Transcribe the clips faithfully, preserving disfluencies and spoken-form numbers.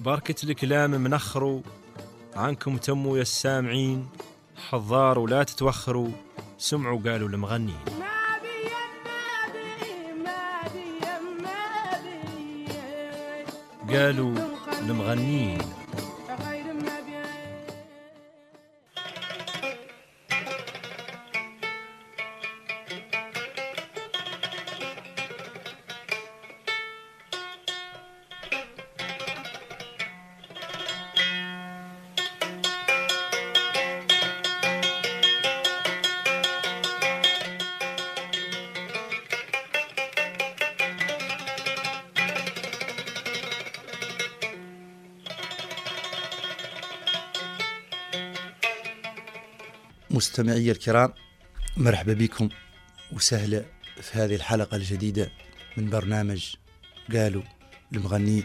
بركة الكلام منخروا عنكم تموا يا السامعين، حضار ولا تتوخروا، سمعوا قالوا المغنين. قالوا المغنين. مستمعي الكرام، مرحبا بكم وسهلا في هذه الحلقة الجديدة من برنامج قالوا المغنين.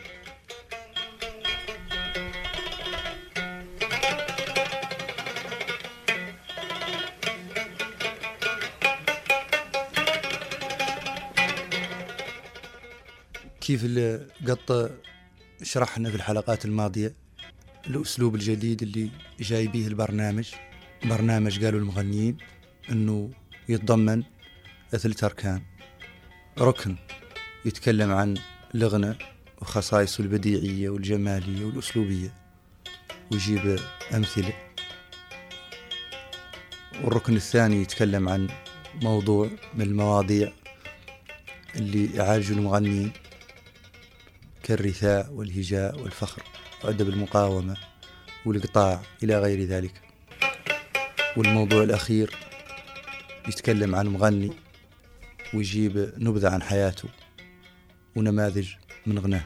كيف اللي قط شرحنا في الحلقات الماضية الأسلوب الجديد اللي جاي به البرنامج، برنامج قالوا المغنيين، أنه يتضمن ثلاث أركان. ركن يتكلم عن الغنى وخصائصه البديعية والجمالية والأسلوبية ويجيب أمثلة. والركن الثاني يتكلم عن موضوع من المواضيع اللي يعالجوا المغنيين كالرثاء والهجاء والفخر وأدب المقاومة والإقطاع إلى غير ذلك. والموضوع الأخير يتكلم عن مغني ويجيب نبذة عن حياته ونماذج من غناه.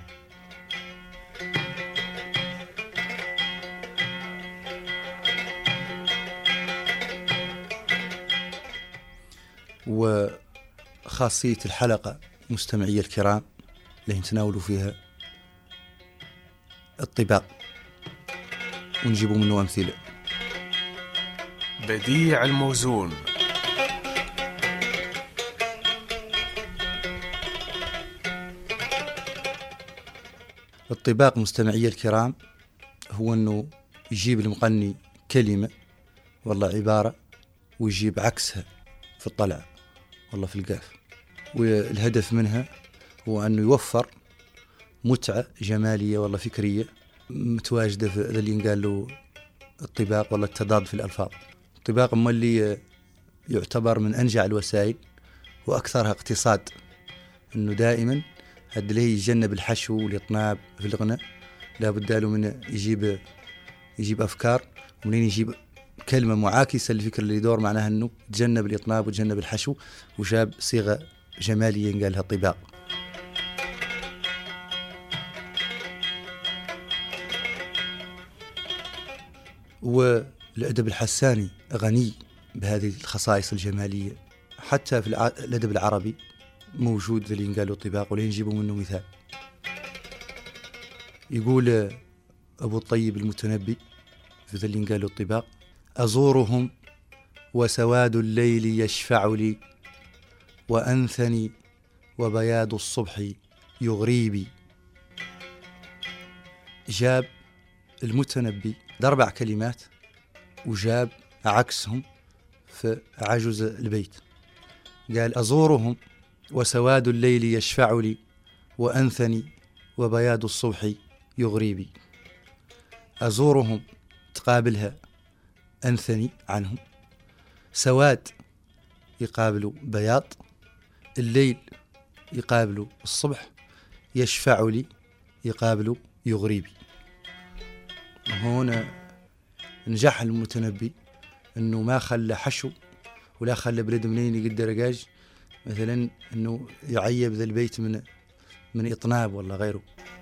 وخاصية الحلقة مستمعي الكرام اللي نتناولوا فيها الطباق ونجيبوا منه أمثلة. بديع الموزون. الطباق مستمعي الكرام هو أنه يجيب المغني كلمة والله عبارة ويجيب عكسها في الطلع والله في القاف، والهدف منها هو أنه يوفر متعة جمالية والله فكرية متواجدة في اللي ينقال له الطباق والله التضاد في الألفاظ. الطباق أما اللي يعتبر من أنجع الوسائل وأكثرها اقتصاد، أنه دائما هاد اللي يجنب الحشو والإطناب في الغناء، لا بد له من يجيب يجيب أفكار، ومنين يجيب كلمة معاكسة للفكر اللي يدور، معناها أنه تجنب الإطناب وتجنب الحشو وجاب صيغة جمالية ينقال لها الطباق. والأدب الحساني غني بهذه الخصائص الجمالية، حتى في الأدب العربي موجود ذا اللي ينقالوا الطباق، ولين نجيبوا منه مثال. يقول أبو الطيب المتنبي في ذا اللي ينقالوا الطباق: أزورهم وسواد الليل يشفع لي، وأنثني وبياض الصبح يغريبي. جاب المتنبي أربع كلمات وجاب عكسهم في عجز البيت. قال: أزورهم وسواد الليل يشفع لي، وأنثني وبياض الصبح يغريبي. أزورهم تقابلها أنثني عنهم، سواد يقابل بياض، الليل يقابل الصبح، يشفع لي يقابل يغريبي. هنا نجح المتنبي انه ما خلى حشو ولا خلى بلد منين يقدر رقاج مثلا انه يعيب ذا البيت من من اطناب ولا غيره.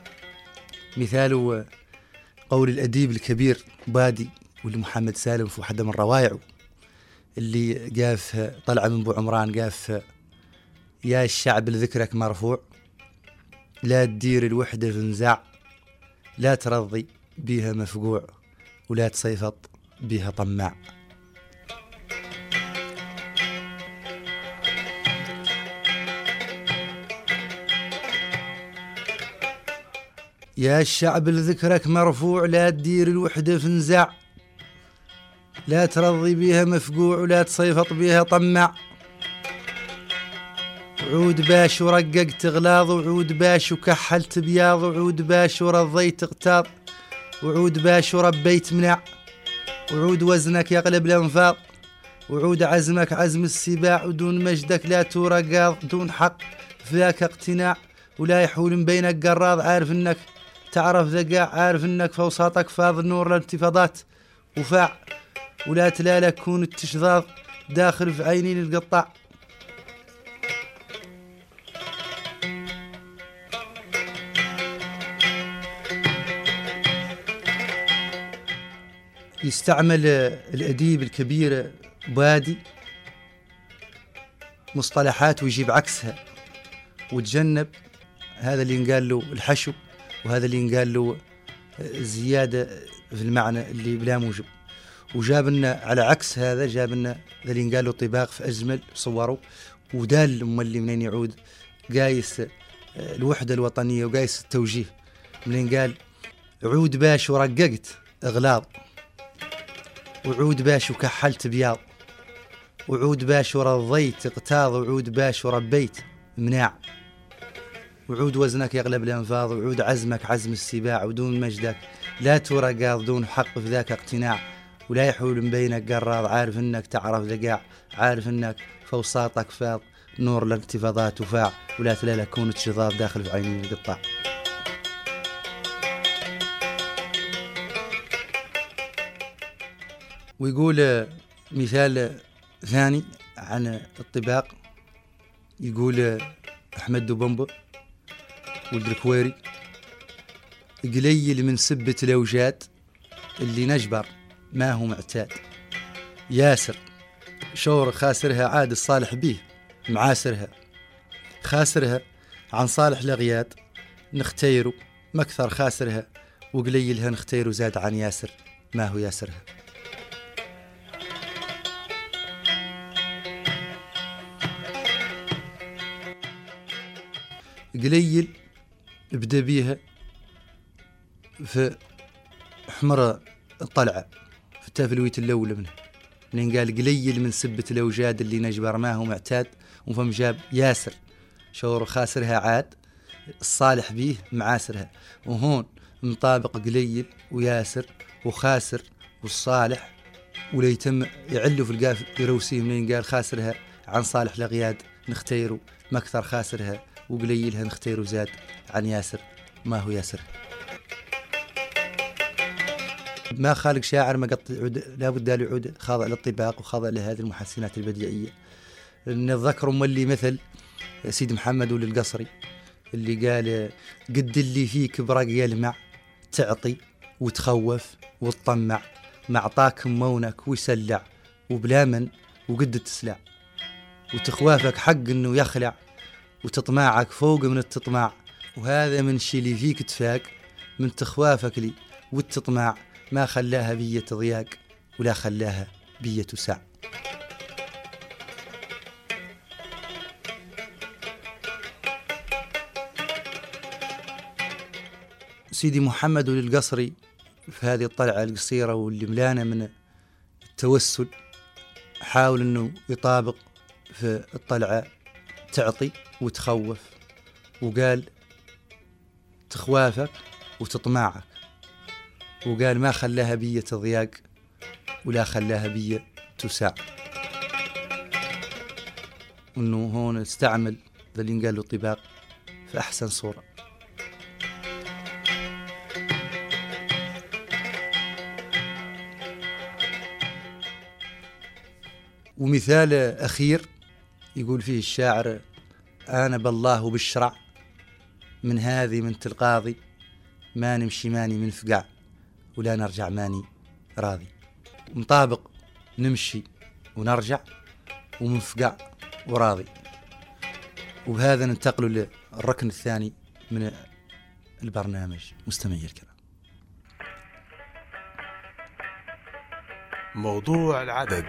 مثال قول الاديب الكبير بادي واللي محمد سالم في واحده من روائعه اللي قاف طلع من ابو عمران، قاف: يا الشعب لذكرك مرفوع، لا تدير الوحده في نزاع، لا ترضي بيها مفقوع، ولا تصيفط بيها طماع. يا الشعب لذكرك مرفوع، لا تدير الوحدة في نزاع، لا ترضي بيها مفقوع ولا تصيفط بيها طماع. عود باش ورققت غلاظ، وعود باش وكحلت بياض، وعود باش ورضيت اغتاظ، وعود باش وربيت مناع، وعود وزنك يغلب الانفاض، وعود عزمك عزم السباع، ودون مجدك لا تورى قاض، دون حق فيك اقتناع، ولا يحول من بينك قراض. عارف انك تعرف ذقاع، عارف انك فوساطك فاض نور الانتفاضات وفاع، ولا تلالك كون التشظاظ داخل في عينين القطاع. يستعمل الأديب الكبير بادي مصطلحات ويجيب عكسها، وتجنب هذا اللي ينقال له الحشو، وهذا اللي ينقال له الزيادة في المعنى اللي بلا موجب. وجاب لنا على عكس هذا، جاب لنا هذا اللي ينقال له طباق في أجمل صوره، ودال اللي منين يعود قايس الوحدة الوطنية وقايس التوجيه، منين قال عود باش ورققت اغلاظ، وعود باش وكحلت بياض، وعود باش ورضيت اقتاض، وعود باش وربيت مناع، وعود وزنك يغلب الانفاض، وعود عزمك عزم السباع، ودون مجدك لا تورى قاض، دون حق في ذاك اقتناع، ولا يحول من بينك قراض. عارف انك تعرف ذقاع، عارف انك فوساطك فاض نور الانتفاضات وفاع، ولا تلالك كون تشظاظ داخل في عينين القطاع. ويقول مثال ثاني عن الطباق، يقول أحمد دبنبو ولد الكويري: قليل من سبة الأوجاد اللي نجبر ما هو معتاد، ياسر شور خاسرها عاد الصالح بيه معاسرها، خاسرها عن صالح لغياد نختيرو مكثر خاسرها، وقليلها نختيرو زاد عن ياسر ما هو ياسرها. قليل ابدا بيها في حمر الطلعة في التافلويت الأولى منه، لأن قال قليل من سبة الأوجاد اللي نجبر ما هو معتاد، وفم جاب ياسر شور خاسرها عاد الصالح بيه معاسرها، وهون مطابق قليل وياسر وخاسر والصالح، ولا يتم يعلوا في القاف يروسيه منين قال خاسرها عن صالح لغياد نختيرو مكثر خاسرها، وقليلها نختيرو زاد عن ياسر ما هو ياسر. ما خالق شاعر ما قط لابد له يعود خاضع للطباق وخاضع لهذه المحسنات البديعية. نذكر ملي مثل سيد محمد ولي القصري اللي قال: قد اللي فيك برق يلمع، تعطي وتخوف وتطمع، معطاك مونك ويسلع، وبلا من وقد تسلع، وتخوافك حق انه يخلع، وتطماعك فوق من التطماع، وهذا من شي اللي فيك تفاق، من تخوافك لي والتطماع، ما خلاها بية ضياق ولا خلاها بية ساع. سيدي محمد للقصري في هذه الطلعة القصيرة واللي ملانة من التوسل حاول انه يطابق في الطلعة تعطي وتخوف، وقال تخوافك وتطماعك، وقال ما خلاها بية ضياق ولا خلاها بية تساع. انه هون استعمل ذا اللي قال له طباق في احسن صورة. ومثال أخير يقول فيه الشاعر: أنا بالله بالشرع من هذه من تلقاضي، ما نمشي ماني من فقع ولا نرجع ماني راضي. مطابق نمشي ونرجع ومن فقع وراضي. وبهذا ننتقل للركن الثاني من البرنامج. مستمعي الكرام، موضوع العدد.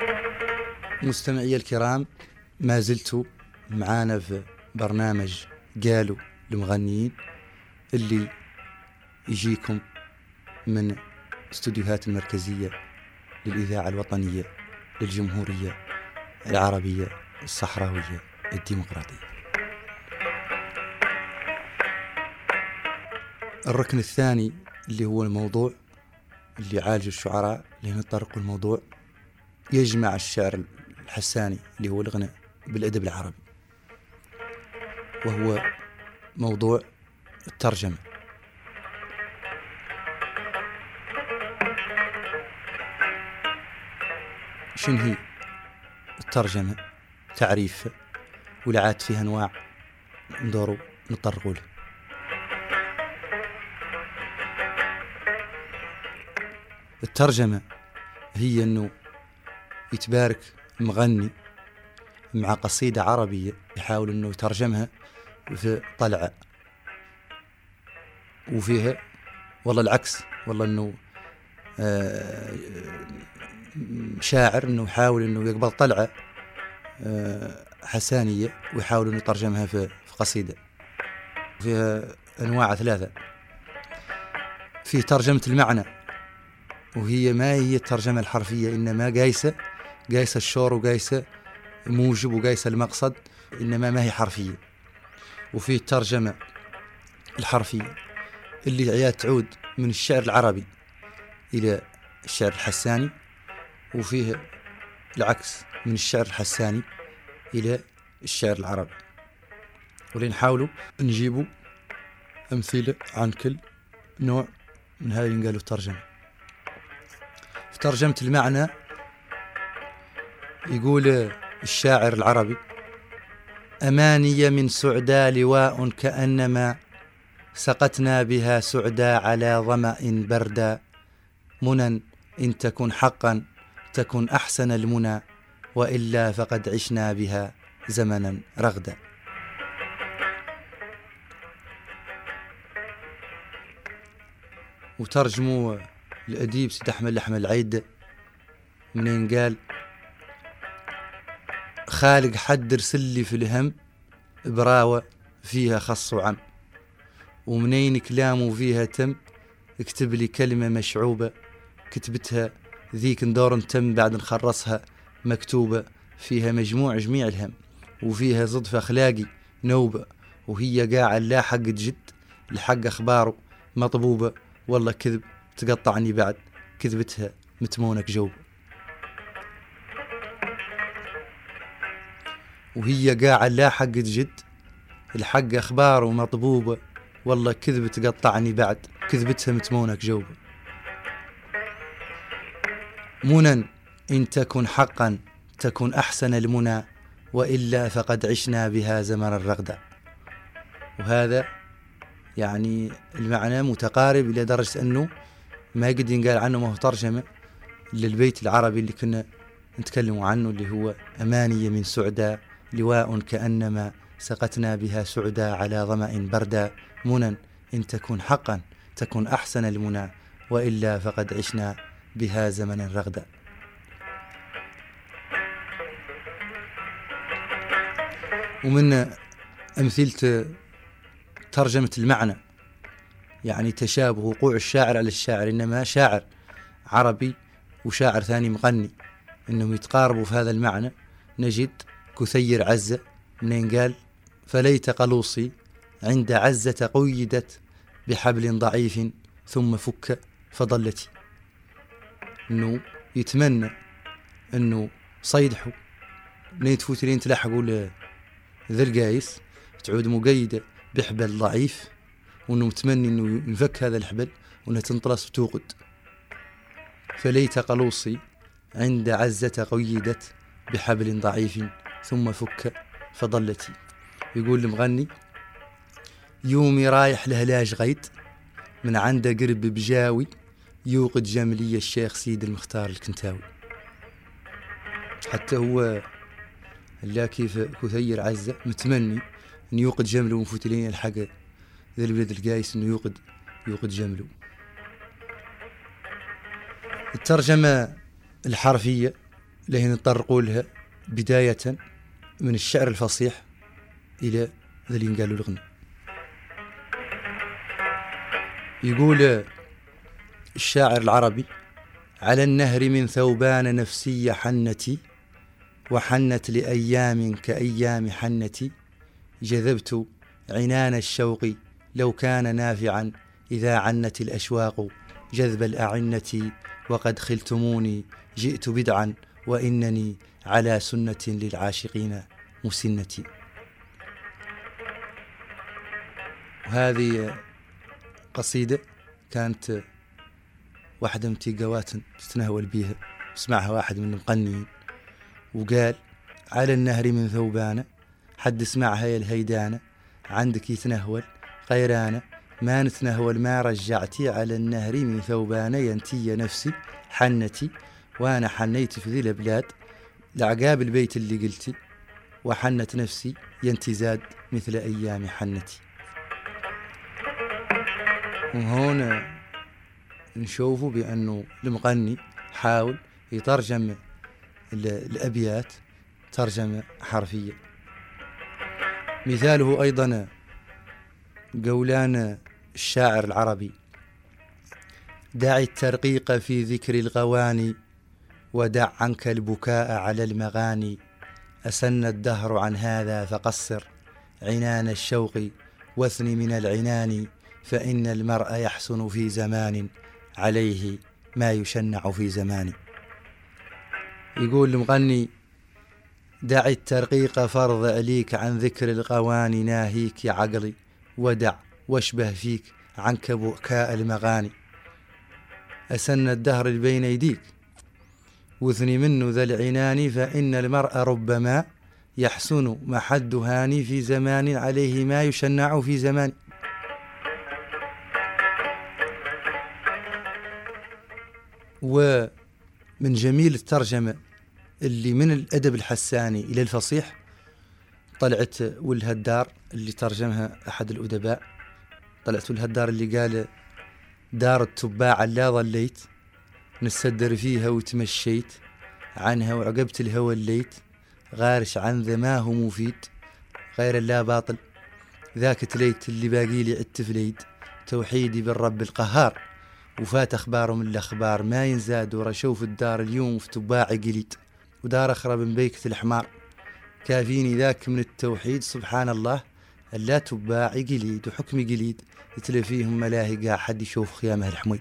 مستمعي الكرام، ما زلت معانا في برنامج قالوا المغنيين اللي يجيكم من استوديوهات المركزية للإذاعة الوطنية للجمهورية العربية الصحراوية الديمقراطية. الركن الثاني اللي هو الموضوع اللي عالج الشعراء اللي نطرقوا الموضوع يجمع الشعر الحساني اللي هو الغناء بالأدب العربي، وهو موضوع الترجمة. شنو هي الترجمة؟ تعريف ولعات فيها أنواع ندوروا نطرقوا له. الترجمة هي أنه يتبارك مغني مع قصيدة عربية يحاول أنه يترجمها في طلعة، وفيها والله العكس، والله أنه شاعر أنه يحاول أنه يقبل طلعة حسانية ويحاول أنه يترجمها في قصيدة. فيها أنواع ثلاثة. في ترجمة المعنى، وهي ما هي الترجمة الحرفية، إنما قايسة قايسة الشور وقايسة موجب وقايسة المقصد، إنما ما هي حرفية. وفي الترجمة الحرفية اللي عياد تعود من الشعر العربي إلى الشعر الحساني، وفيه العكس من الشعر الحساني إلى الشعر العربي. ولنحاولوا نجيبوا أمثلة عن كل نوع من هذه اللي قالوا الترجمة. في ترجمة المعنى يقول الشاعر العربي: أماني من سعدى لواء كأنما سقتنا بها سعدى على ظمأ بردا، منى إن تكن حقا تكن أحسن المنى، وإلا فقد عشنا بها زمنا رغدا. وترجموا الأديب سيد أحمد الأحمد العيد منين قال: خالق حد رسلي في الهم براوة فيها خص وعم، ومنين كلامه فيها تم اكتب لي كلمة مشعوبة، كتبتها ذيك ندور تم بعد نخرصها مكتوبة، فيها مجموع جميع الهم، وفيها صدفة أخلاقي نوبة، وهي قاعة لا حق جد لحق أخباره مطبوبة، والله كذب تقطعني بعد كذبتها متمونك جوبة. وهي قاعة لا حق جد الحق أخباره مطبوبة، والله كذب تقطعني بعد كذبتها متمونك جوبة. منى إن تكن حقا تكن أحسن المنى، وإلا فقد عشنا بها زمن الرغدة. وهذا يعني المعنى متقارب إلى درجة أنه ما قد ينقال عنه ما هو ترجمة للبيت العربي اللي كنا نتكلم عنه، اللي هو أماني من سعدى لواء كأنما سقتنا بها سعدى على ظمأ بردا، منى إن تكن حقا تكن أحسن المنى، وإلا فقد عشنا بها زمنا رغدا. ومن أمثلة ترجمة المعنى يعني تشابه وقوع الشاعر على الشاعر، إنما شاعر عربي وشاعر ثاني مغني إنهم يتقاربوا في هذا المعنى. نجد كثير عزة منين قال: فليت قلوصي عند عزة قيدت بحبل ضعيف ثم فك فضلتي. إنه يتمنى إنه صيدحوا منين تفوت لين تلحقوا لذا القايس تعود مقيدة بحبل ضعيف، وإنه متمني إنه ينفك هذا الحبل وإنه تنطلس وتوقد. فليت قلوصي عند عزة قيدت بحبل ضعيف ثم فك فضلتي. يقول المغني: يومي رايح لهلاج غيد من عنده قرب بجاوي، يوقد جملي الشيخ سيد المختار الكنتاوي. حتى هو لا كيف كثير عزة متمني أن يوقد جمله ومفوتلين الحق ذا البلد القايس أنه يوقد يوقد جمله. الترجمة الحرفية اللي نطرقوا لها بداية من الشعر الفصيح إلى ذلين قالوا الغنى. يقول الشاعر العربي: على النهر من ثوبان نفسي حنتي، وحنت لأيام كأيام حنتي، جذبت عنان الشوق لو كان نافعا، إذا عنت الأشواق جذب الأعنة، وقد خلتموني جئت بدعا، وإنني على سنة للعاشقين مسنتي. وهذه قصيدة كانت واحدة من تيقوات تتنهول بيها، اسمعها واحد من المغنيين وقال: على النهر من ثوبانة، حد اسمعها يا الهيدانة، عندك يتنهول غيرانا، ما نتنهول ما رجعتي، على النهر من ثوبانة ينتي نفسي حنتي، وانا حنيت في ذي البلاد لعقاب البيت اللي قلتي، وحنت نفسي ينتي زاد مثل أيام حنتي. وهون نشوفوا بأنه المغني حاول يترجم الأبيات ترجمة حرفية. مثاله أيضا قولان الشاعر العربي: دع الترقيق في ذكر الغواني، ودع عنك البكاء على المغاني، أسن الدهر عن هذا فقصر عنان الشوق، واثن من العنان، فإن المرء يحسن في زمان عليه ما يشنع في زمان. يقول المغني: دع الترقيق فرض عليك عن ذكر الغواني، ناهيك يا عقلي ودع واشبه فيك عنك بكاء المغاني، أسن الدهر بين يديك واثني منه ذا العنان، فإن المرء ربما يحسن محد هاني في زمان عليه ما يشنع في زمان. ومن جميل الترجمة اللي من الأدب الحساني إلى الفصيح طلعت والهدار اللي ترجمها أحد الأدباء، طلعت والهدار اللي قال: دار التباع لا ظليت نستدر فيها وتمشيت عنها، وعقبت الهوى الليت غارش عن ذا ما هو مفيد، غير لا باطل ذاك تليت اللي باقي لي عالتفليد، توحيدي بالرب القهار، وفات أخبار من الأخبار ما ينزاد، ورشوف الدار اليوم في تباعي قليد، ودار أخرى من بيكة الحمار، كافيني ذاك من التوحيد، سبحان الله اللا تباعي قليد، وحكمي قليد يتلفيهم ملاهي قاع حد يشوف خيامه الحميد.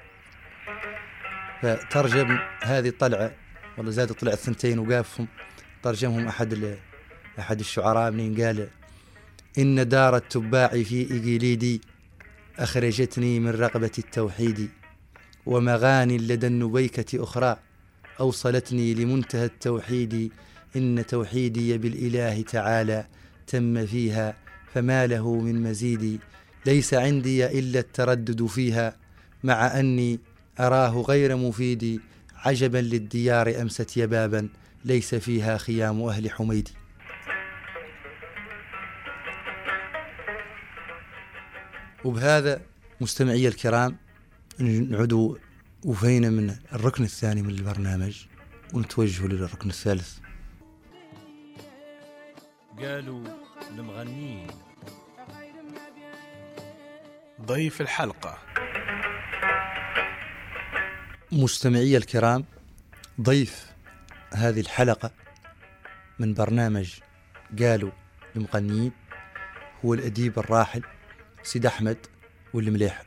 فترجم هذه الطلعة، والله زاد طلعت ثنتين وقافهم، ترجمهم أحد أحد الشعراء منين قال: إن دار التباع في إقليدي أخرجتني من رقبة التوحيد، ومغاني لدى النبيكة أخرى أوصلتني لمنتهى التوحيد، إن توحيدي بالإله تعالى تم فيها فما له من مزيد، ليس عندي إلا التردد فيها مع أني أراه غير مفيد، عجبا للديار أمست يبابا ليس فيها خيام أهل حميد. وبهذا مستمعي الكرام نعود وفينا من الركن الثاني من البرنامج ونتوجه للركن الثالث. قالوا المغنيين. ضيف الحلقة. مستمعي الكرام، ضيف هذه الحلقة من برنامج قالوا المغنيين هو الأديب الراحل سيد أحمد والمليح.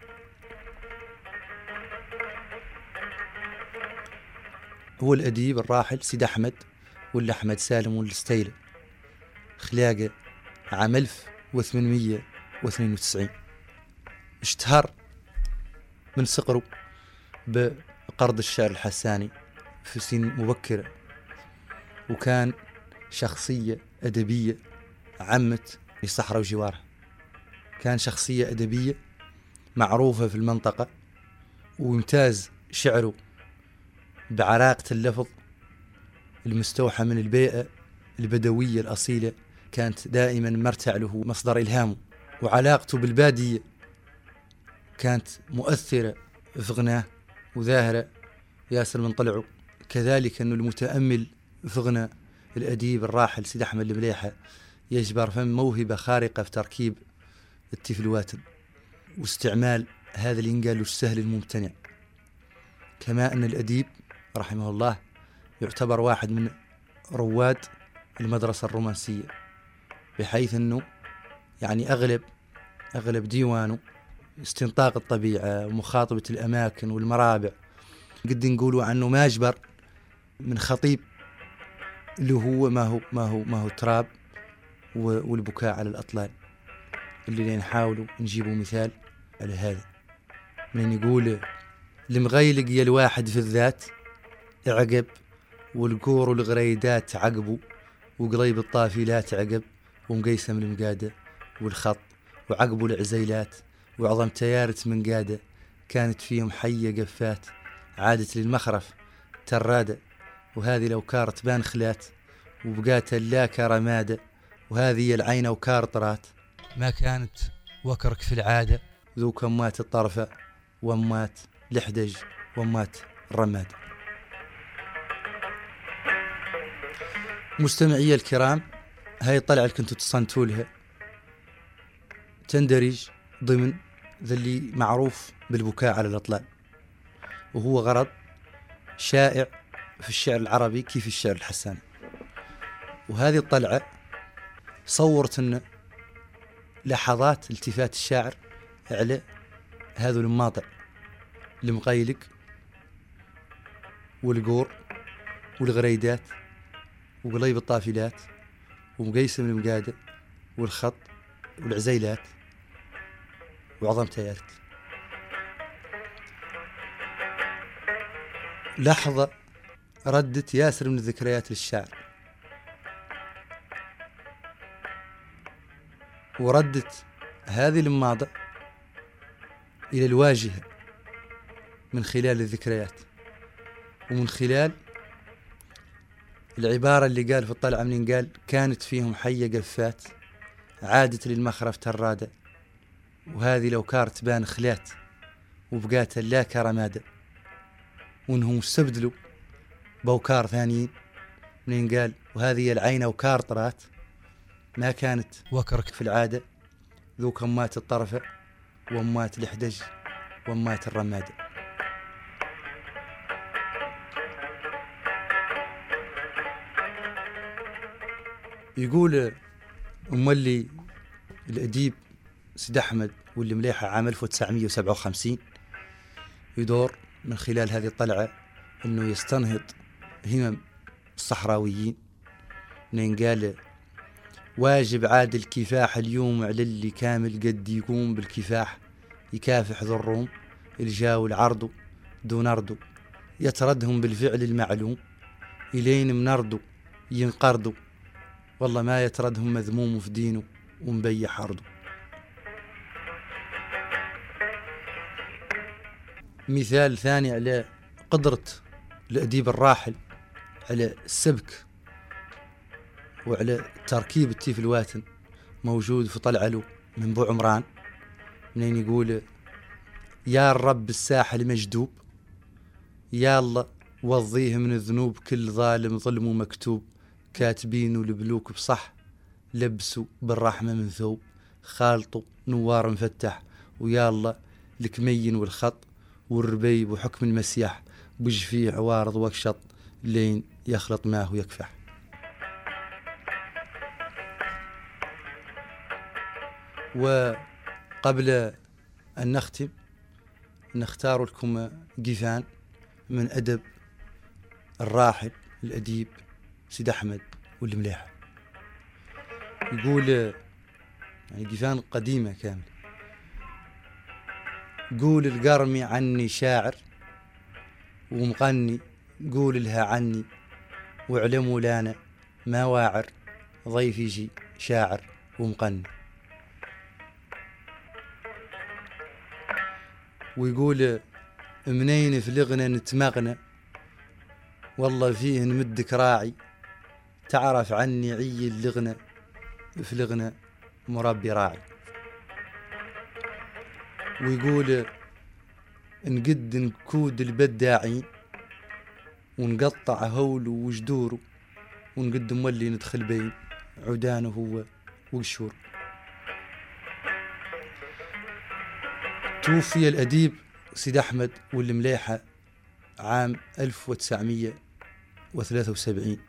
هو الأديب الراحل سيد أحمد واللي أحمد سالم والستيلة، خلاقه عام ألف وثمانمية واثنين وتسعين. اشتهر من صغره بقرض الشعر الحساني في سن مبكرة، وكان شخصية أدبية عمت الصحراء وجوارها، كان شخصية أدبية معروفة في المنطقة، ويمتاز شعره بعراقة اللفظ المستوحى من البيئة البدوية الأصيلة، كانت دائما مرتع له مصدر إلهامه، وعلاقته بالبادية كانت مؤثرة في غناه وظاهرة ياسر من طلعه. كذلك أنه المتأمل في غنى الأديب الراحل سيد أحمد المليحة يجبر فم موهبة خارقة في تركيب التيفلواتن واستعمال هذا اللي ينقال السهل الممتنع. كما أن الأديب رحمه الله يعتبر واحد من رواد المدرسة الرومانسية، بحيث أنه يعني أغلب أغلب ديوانه استنطاق الطبيعة ومخاطبة الأماكن والمرابع. قد نقولوا عنه ماجبر من خطيب اللي هو ما هو ما هو ما هو تراب والبكاء على الأطلال، اللي نحاولوا نجيبوا مثال على هذا. من يقول المغيلق يا الواحد في الذات عقب، والقور والغريدات عقبوا، وقليب الطافلات عقب، ومقيسم المقادة والخط، وعقبوا العزيلات، وعظم تيارة من قادة كانت فيهم حية قفات، عادت للمخرف ترادة، وهذه لو كارت بان خلات، وبقات اللاك رمادة، وهذه العين وكار طرات، ما كانت وكرك في العادة، ذو كمات الطرفة ومات لحدج ومات الرماد. مستمعي الكرام، هاي الطلعة اللي كنتوا تصنتوا لها تندرج ضمن ذا اللي معروف بالبكاء على الأطلال، وهو غرض شائع في الشعر العربي كيف الشعر الحساني. وهذه الطلعة صورت أن لحظات التفات الشاعر على هذا الماطع المقيلق والقور والغريدات وقليب الطافلات ومقيسم المقادة والخط والعزيلات وعظم تيارت. لحظة ردت ياسر من الذكريات للشاعر، وردت هذه الماضي إلى الواجهة من خلال الذكريات، ومن خلال العبارة اللي قال في الطلعة منين قال كانت فيهم حية قفات، عادت للمخرف ترادة، وهذه لو كارت بان خلات، وبقات اللاك رمادة، وانهم استبدلوا بوكار ثانيين منين قال وهذه العين وكار طرات، ما كانت وكرك في العادة، ذو كمات الطرفة ومات لحدج ومات الرمادة. يقول مولي الأديب سيد أحمد واللي مليحة عام ألف وتسعمية وسبعة وخمسين يدور من خلال هذه الطلعة أنه يستنهض همم الصحراويين، من قال واجب عاد الكفاح اليوم على اللي كامل قد يقوم بالكفاح، يكافح ذو الروم الجاو العرض دون أرضو، يتردهم بالفعل المعلوم إلين منردو ينقردو، والله ما يتردهم مذموم في دينه ومبيح أرضه. مثال ثاني على قدرة الأديب الراحل على السبك وعلى تركيب التيف الواتن موجود في طلع له من بو عمران، منين يقول يا الرب الساحل مجدوب، يا الله وضيه من الذنوب كل ظالم ظلمه مكتوب، كاتبينه لبلوك بصح لبسوا بالرحمة من ثوب، خالطوا نوار مفتح، ويا الله الكمين والخط والربيب وحكم المسيح، بجفيه عوارض وكشط لين يخلط ماه ويكفح. وقبل أن نختم نختار لكم قيفان من أدب الراحل الأديب سيد أحمد والمليحة. يقول يعني قيفان قديمة كامل، قول القرمي عني شاعر ومغني، قول لها عني واعلموا لانا ما واعر، ضيف يجي شاعر ومغني. ويقول منين في لغنا نتمغنى، والله فيه نمدك راعي، تعرف عني عي اللغنا في لغنا مربي راعي. ويقول نقد نكود البداعين ونقطع هوله وجدوره، ونقد مولي ندخل بين عدانه هو وقشور. توفي الأديب سيد أحمد والمليحة عام ألف وتسعمية وثلاثة وسبعين.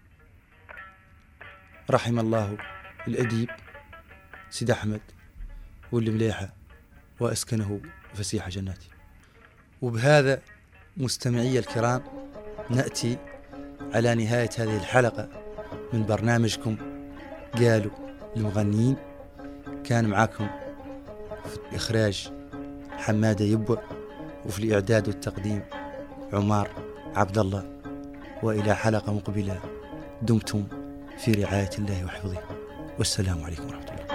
رحم الله الأديب سيد أحمد والمليحة وأسكنه فسيح جناته. وبهذا مستمعي الكرام نأتي على نهاية هذه الحلقة من برنامجكم قالوا المغنيين. كان معكم في الإخراج حمادة يبوة، وفي الإعداد والتقديم عمار عبد الله. وإلى حلقة مقبلة دمتم في رعاية الله وحفظه، والسلام عليكم ورحمة الله.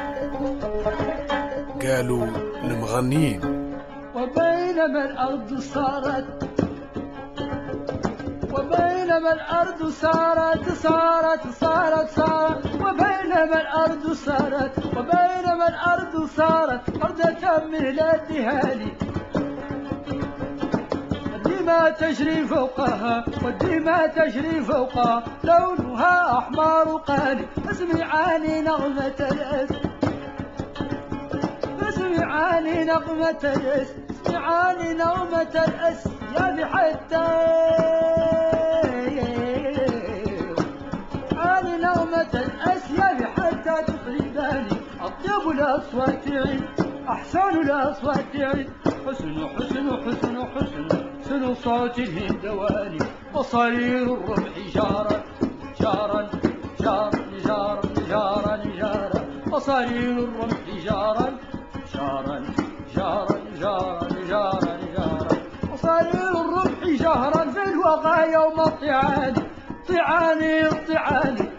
قالوا المغنيين. وبينما الأرض صارت وبينما الأرض صارت صارت صارت صارت وبينما الأرض صارت وبينما الأرض صارت أرضة من الدهالي، الدماء تجري فوقها والدماء تجري فوقها، لونها أحمر قالي. اسمعاني نغمة الأسد، اسمعاني نغمة الأسد، اسمعاني نغمة الأسد يا بحتى عاني نغمة الأسياد حتى تصيباني. أطيب الأصوات عيد، أحسن الأصوات عيد، حسن حسن حسن حسن حسن صوت الهندواني. وصرير الرمح جارا جارا جارا جارا جارا جارا، وصرير الرمح جارا جارا جارا جارا جارا جارا، وصرير الرمح جهرا في الوغى يوم الطعان. طعاني طعاني